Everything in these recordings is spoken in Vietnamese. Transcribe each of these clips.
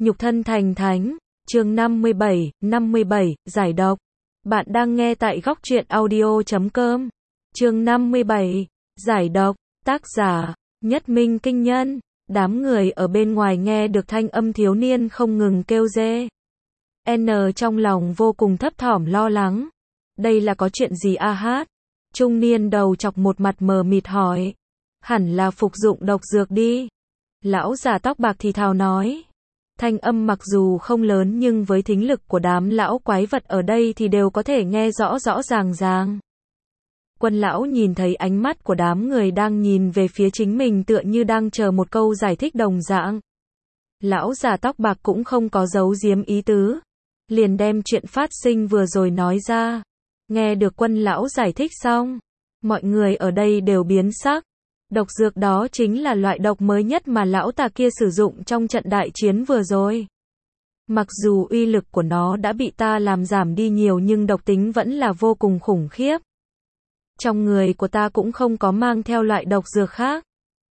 Nhục thân thành thánh, chương 57, giải độc. Bạn đang nghe tại góc truyện audio.com. Chương 57, giải độc, tác giả, Nhất Minh Kinh Nhân. Đám người ở bên ngoài nghe được thanh âm thiếu niên không ngừng kêu rê. N trong lòng vô cùng thấp thỏm lo lắng. Đây là có chuyện gì a hát? Trung niên đầu chọc một mặt mờ mịt hỏi. Hẳn là phục dụng độc dược đi. Lão già tóc bạc thì thào nói. Thanh âm mặc dù không lớn nhưng với thính lực của đám lão quái vật ở đây thì đều có thể nghe rõ rõ ràng ràng. Quân lão nhìn thấy ánh mắt của đám người đang nhìn về phía chính mình tựa như đang chờ một câu giải thích đồng dạng. Lão già tóc bạc cũng không có giấu giếm ý tứ. Liền đem chuyện phát sinh vừa rồi nói ra. Nghe được quân lão giải thích xong. Mọi người ở đây đều biến sắc. Độc dược đó chính là loại độc mới nhất mà lão tà kia sử dụng trong trận đại chiến vừa rồi. Mặc dù uy lực của nó đã bị ta làm giảm đi nhiều nhưng độc tính vẫn là vô cùng khủng khiếp. Trong người của ta cũng không có mang theo loại độc dược khác.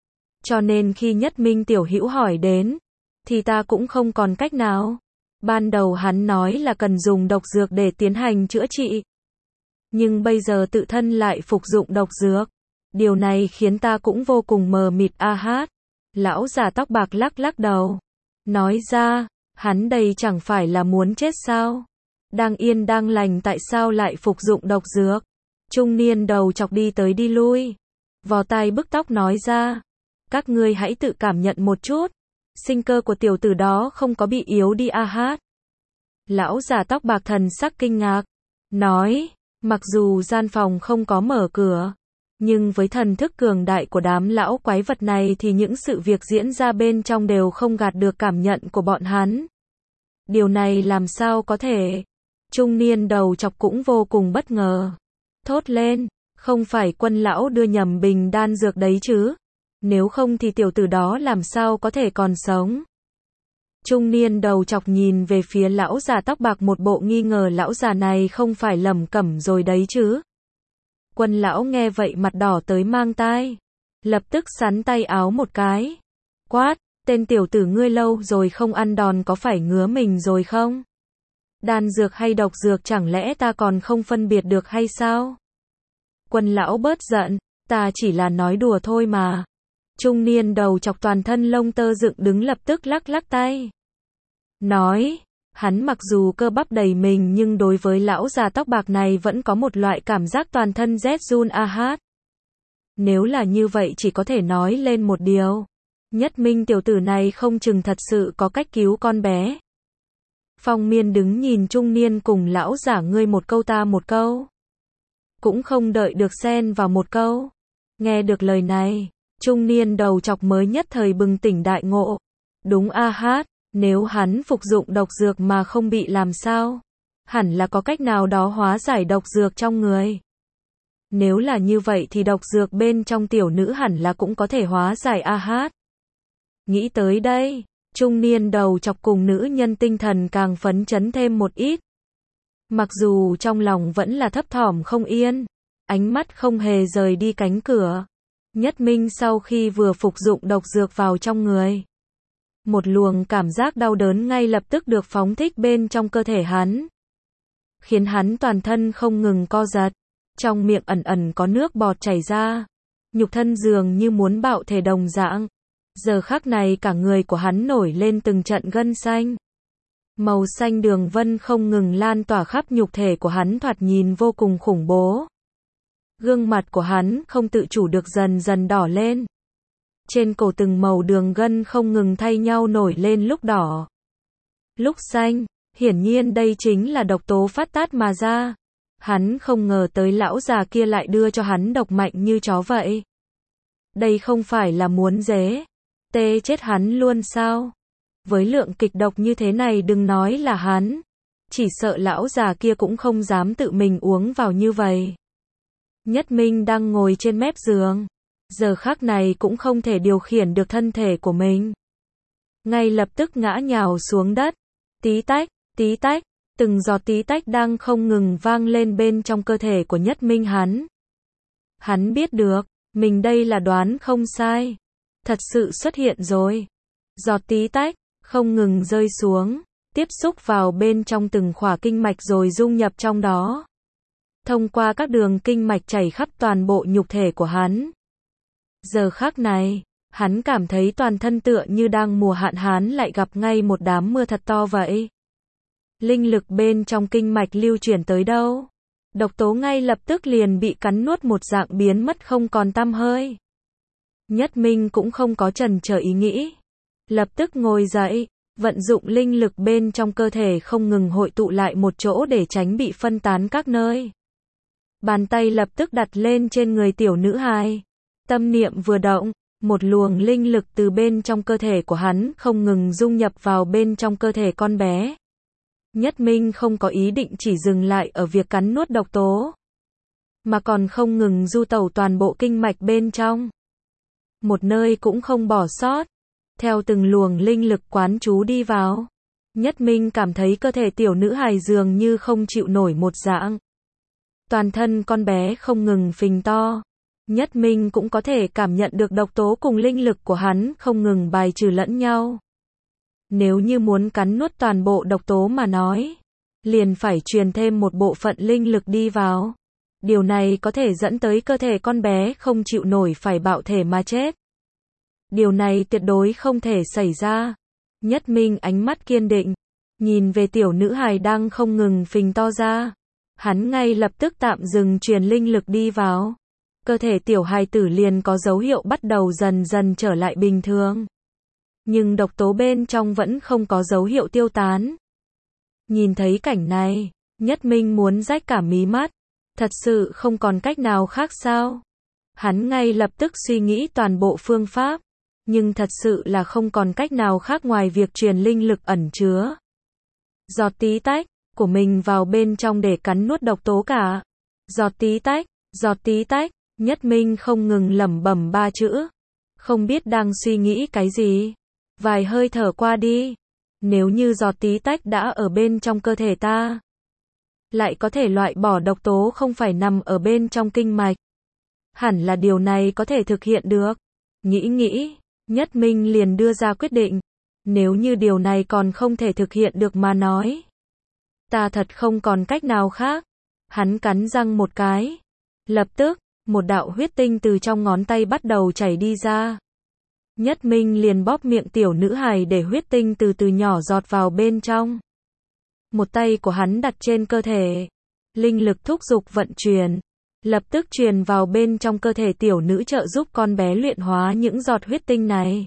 Cho nên khi Nhất Minh tiểu hữu hỏi đến, thì ta cũng không còn cách nào. Ban đầu hắn nói là cần dùng độc dược để tiến hành chữa trị. Nhưng bây giờ tự thân lại phục dụng độc dược. Điều này khiến ta cũng vô cùng mờ mịt a hát. Lão già tóc bạc lắc lắc đầu. Nói ra, hắn đây chẳng phải là muốn chết sao? Đang yên đang lành tại sao lại phục dụng độc dược? Trung niên đầu chọc đi tới đi lui. Vò tai bức tóc nói ra. Các ngươi hãy tự cảm nhận một chút. Sinh cơ của tiểu tử đó không có bị yếu đi a hát. Lão già tóc bạc thần sắc kinh ngạc. Nói, mặc dù gian phòng không có mở cửa. Nhưng với thần thức cường đại của đám lão quái vật này thì những sự việc diễn ra bên trong đều không gạt được cảm nhận của bọn hắn. Điều này làm sao có thể? Trung niên đầu chọc cũng vô cùng bất ngờ. Thốt lên, không phải quân lão đưa nhầm bình đan dược đấy chứ? Nếu không thì tiểu tử đó làm sao có thể còn sống? Trung niên đầu chọc nhìn về phía lão già tóc bạc một bộ nghi ngờ lão già này không phải lẩm cẩm rồi đấy chứ? Quân lão nghe vậy mặt đỏ tới mang tai. Lập tức sắn tay áo một cái. Quát, tên tiểu tử ngươi lâu rồi không ăn đòn có phải ngứa mình rồi không? Đan dược hay độc dược chẳng lẽ ta còn không phân biệt được hay sao? Quân lão bớt giận, ta chỉ là nói đùa thôi mà. Trung niên đầu chọc toàn thân lông tơ dựng đứng lập tức lắc lắc tay. Nói, hắn mặc dù cơ bắp đầy mình nhưng đối với lão già tóc bạc này vẫn có một loại cảm giác toàn thân rét run a hát. Nếu là như vậy chỉ có thể nói lên một điều. Nhất Minh tiểu tử này không chừng thật sự có cách cứu con bé. Phong Miên đứng nhìn trung niên cùng lão giả ngươi một câu ta một câu. Cũng không đợi được xen vào một câu. Nghe được lời này, trung niên đầu chọc mới nhất thời bừng tỉnh đại ngộ. Đúng a hát. Nếu hắn phục dụng độc dược mà không bị làm sao, hẳn là có cách nào đó hóa giải độc dược trong người. Nếu là như vậy thì độc dược bên trong tiểu nữ hẳn là cũng có thể hóa giải a hát. Nghĩ tới đây, trung niên đầu chọc cùng nữ nhân tinh thần càng phấn chấn thêm một ít. Mặc dù trong lòng vẫn là thấp thỏm không yên, ánh mắt không hề rời đi cánh cửa. Nhất Minh sau khi vừa phục dụng độc dược vào trong người. Một luồng cảm giác đau đớn ngay lập tức được phóng thích bên trong cơ thể hắn. Khiến hắn toàn thân không ngừng co giật. Trong miệng ẩn ẩn có nước bọt chảy ra. Nhục thân dường như muốn bạo thể đồng dạng. Giờ khắc này cả người của hắn nổi lên từng trận gân xanh. Màu xanh đường vân không ngừng lan tỏa khắp nhục thể của hắn thoạt nhìn vô cùng khủng bố. Gương mặt của hắn không tự chủ được dần dần đỏ lên. Trên cổ từng màu đường gân không ngừng thay nhau nổi lên lúc đỏ, lúc xanh, hiển nhiên đây chính là độc tố phát tát mà ra. Hắn không ngờ tới lão già kia lại đưa cho hắn độc mạnh như chó vậy. Đây không phải là muốn tê chết hắn luôn sao? Với lượng kịch độc như thế này đừng nói là hắn, chỉ sợ lão già kia cũng không dám tự mình uống vào như vậy. Nhất Minh đang ngồi trên mép giường. Giờ khắc này cũng không thể điều khiển được thân thể của mình. Ngay lập tức ngã nhào xuống đất. Tí tách, từng giọt tí tách đang không ngừng vang lên bên trong cơ thể của Nhất Minh hắn. Hắn biết được, mình đây là đoán không sai. Thật sự xuất hiện rồi. Giọt tí tách, không ngừng rơi xuống, tiếp xúc vào bên trong từng khỏa kinh mạch rồi dung nhập trong đó. Thông qua các đường kinh mạch chảy khắp toàn bộ nhục thể của hắn. Giờ khắc này, hắn cảm thấy toàn thân tựa như đang mùa hạn hán lại gặp ngay một đám mưa thật to vậy. Linh lực bên trong kinh mạch lưu chuyển tới đâu? Độc tố ngay lập tức liền bị cắn nuốt một dạng biến mất không còn tăm hơi. Nhất Minh cũng không có chần chờ ý nghĩ. Lập tức ngồi dậy, vận dụng linh lực bên trong cơ thể không ngừng hội tụ lại một chỗ để tránh bị phân tán các nơi. Bàn tay lập tức đặt lên trên người tiểu nữ hài. Tâm niệm vừa động, một luồng linh lực từ bên trong cơ thể của hắn không ngừng dung nhập vào bên trong cơ thể con bé. Nhất Minh không có ý định chỉ dừng lại ở việc cắn nuốt độc tố, mà còn không ngừng du tẩu toàn bộ kinh mạch bên trong. Một nơi cũng không bỏ sót. Theo từng luồng linh lực quán trú đi vào, Nhất Minh cảm thấy cơ thể tiểu nữ hài dường như không chịu nổi một dạng. Toàn thân con bé không ngừng phình to. Nhất Minh cũng có thể cảm nhận được độc tố cùng linh lực của hắn không ngừng bài trừ lẫn nhau. Nếu như muốn cắn nuốt toàn bộ độc tố mà nói, liền phải truyền thêm một bộ phận linh lực đi vào. Điều này có thể dẫn tới cơ thể con bé không chịu nổi phải bạo thể mà chết. Điều này tuyệt đối không thể xảy ra. Nhất Minh ánh mắt kiên định, nhìn về tiểu nữ hài đang không ngừng phình to ra. Hắn ngay lập tức tạm dừng truyền linh lực đi vào. Cơ thể tiểu hài tử liền có dấu hiệu bắt đầu dần dần trở lại bình thường. Nhưng độc tố bên trong vẫn không có dấu hiệu tiêu tán. Nhìn thấy cảnh này, Nhất Minh muốn rách cả mí mắt. Thật sự không còn cách nào khác sao? Hắn ngay lập tức suy nghĩ toàn bộ phương pháp. Nhưng thật sự là không còn cách nào khác ngoài việc truyền linh lực ẩn chứa giọt tí tách của mình vào bên trong để cắn nuốt độc tố cả. Giọt tí tách, Nhất Minh không ngừng lẩm bẩm 3 chữ. Không biết đang suy nghĩ cái gì. Vài hơi thở qua đi. Nếu như giọt tí tách đã ở bên trong cơ thể ta, lại có thể loại bỏ độc tố không phải nằm ở bên trong kinh mạch. Hẳn là điều này có thể thực hiện được. Nghĩ, Nhất Minh liền đưa ra quyết định. Nếu như điều này còn không thể thực hiện được mà nói, ta thật không còn cách nào khác. Hắn cắn răng một cái. Lập tức, một đạo huyết tinh từ trong ngón tay bắt đầu chảy đi ra. Nhất Minh liền bóp miệng tiểu nữ hài để huyết tinh từ từ nhỏ giọt vào bên trong. Một tay của hắn đặt trên cơ thể. Linh lực thúc giục vận chuyển. Lập tức truyền vào bên trong cơ thể tiểu nữ trợ giúp con bé luyện hóa những giọt huyết tinh này.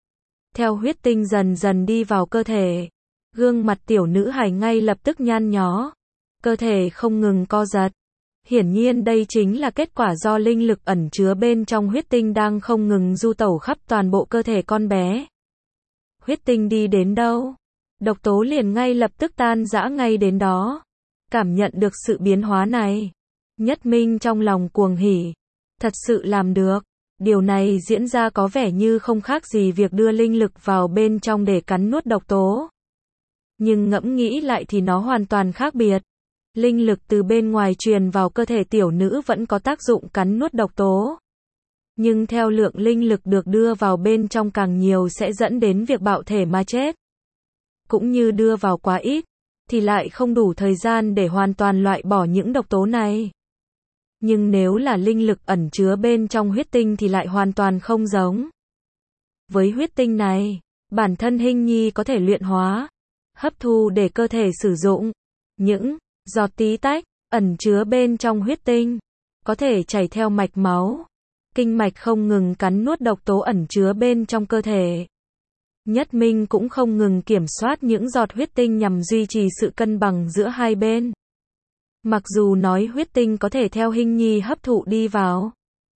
Theo huyết tinh dần dần đi vào cơ thể, gương mặt tiểu nữ hài ngay lập tức nhăn nhó. Cơ thể không ngừng co giật. Hiển nhiên đây chính là kết quả do linh lực ẩn chứa bên trong huyết tinh đang không ngừng du tẩu khắp toàn bộ cơ thể con bé. Huyết tinh đi đến đâu, độc tố liền ngay lập tức tan rã ngay đến đó. Cảm nhận được sự biến hóa này, Nhất Minh trong lòng cuồng hỉ. Thật sự làm được. Điều này diễn ra có vẻ như không khác gì việc đưa linh lực vào bên trong để cắn nuốt độc tố. Nhưng ngẫm nghĩ lại thì nó hoàn toàn khác biệt. Linh lực từ bên ngoài truyền vào cơ thể tiểu nữ vẫn có tác dụng cắn nuốt độc tố. Nhưng theo lượng linh lực được đưa vào bên trong càng nhiều sẽ dẫn đến việc bạo thể mà chết. Cũng như đưa vào quá ít, thì lại không đủ thời gian để hoàn toàn loại bỏ những độc tố này. Nhưng nếu là linh lực ẩn chứa bên trong huyết tinh thì lại hoàn toàn không giống. Với huyết tinh này, bản thân Hinh Nhi có thể luyện hóa, hấp thu để cơ thể sử dụng. Những giọt tí tách ẩn chứa bên trong huyết tinh có thể chảy theo mạch máu, kinh mạch không ngừng cắn nuốt độc tố ẩn chứa bên trong cơ thể. Nhất Minh cũng không ngừng kiểm soát những giọt huyết tinh nhằm duy trì sự cân bằng giữa hai bên. Mặc dù nói huyết tinh có thể theo Hinh Nhi hấp thụ đi vào,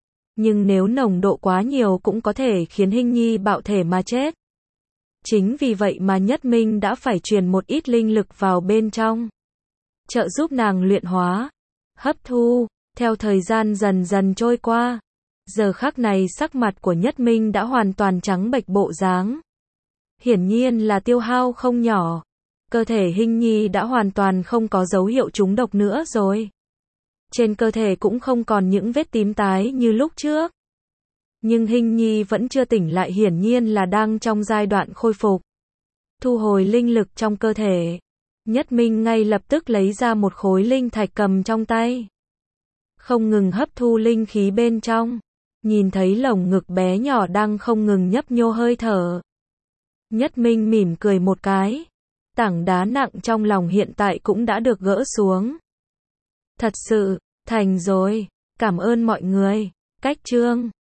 nhưng nếu nồng độ quá nhiều cũng có thể khiến Hinh Nhi bạo thể mà chết. Chính vì vậy mà Nhất Minh đã phải truyền một ít linh lực vào bên trong, trợ giúp nàng luyện hóa, hấp thu. Theo thời gian dần dần trôi qua, giờ khắc này sắc mặt của Nhất Minh đã hoàn toàn trắng bệch bộ dáng. Hiển nhiên là tiêu hao không nhỏ. Cơ thể Hinh Nhi đã hoàn toàn không có dấu hiệu trúng độc nữa rồi. Trên cơ thể cũng không còn những vết tím tái như lúc trước. Nhưng Hinh Nhi vẫn chưa tỉnh lại, hiển nhiên là đang trong giai đoạn khôi phục. thu hồi linh lực trong cơ thể. Nhất Minh ngay lập tức lấy ra một khối linh thạch cầm trong tay. Không ngừng hấp thu linh khí bên trong. Nhìn thấy lồng ngực bé nhỏ đang không ngừng nhấp nhô hơi thở. Nhất Minh mỉm cười một cái. Tảng đá nặng trong lòng hiện tại cũng đã được gỡ xuống. Thật sự, thành rồi. Cảm ơn mọi người. Cách chương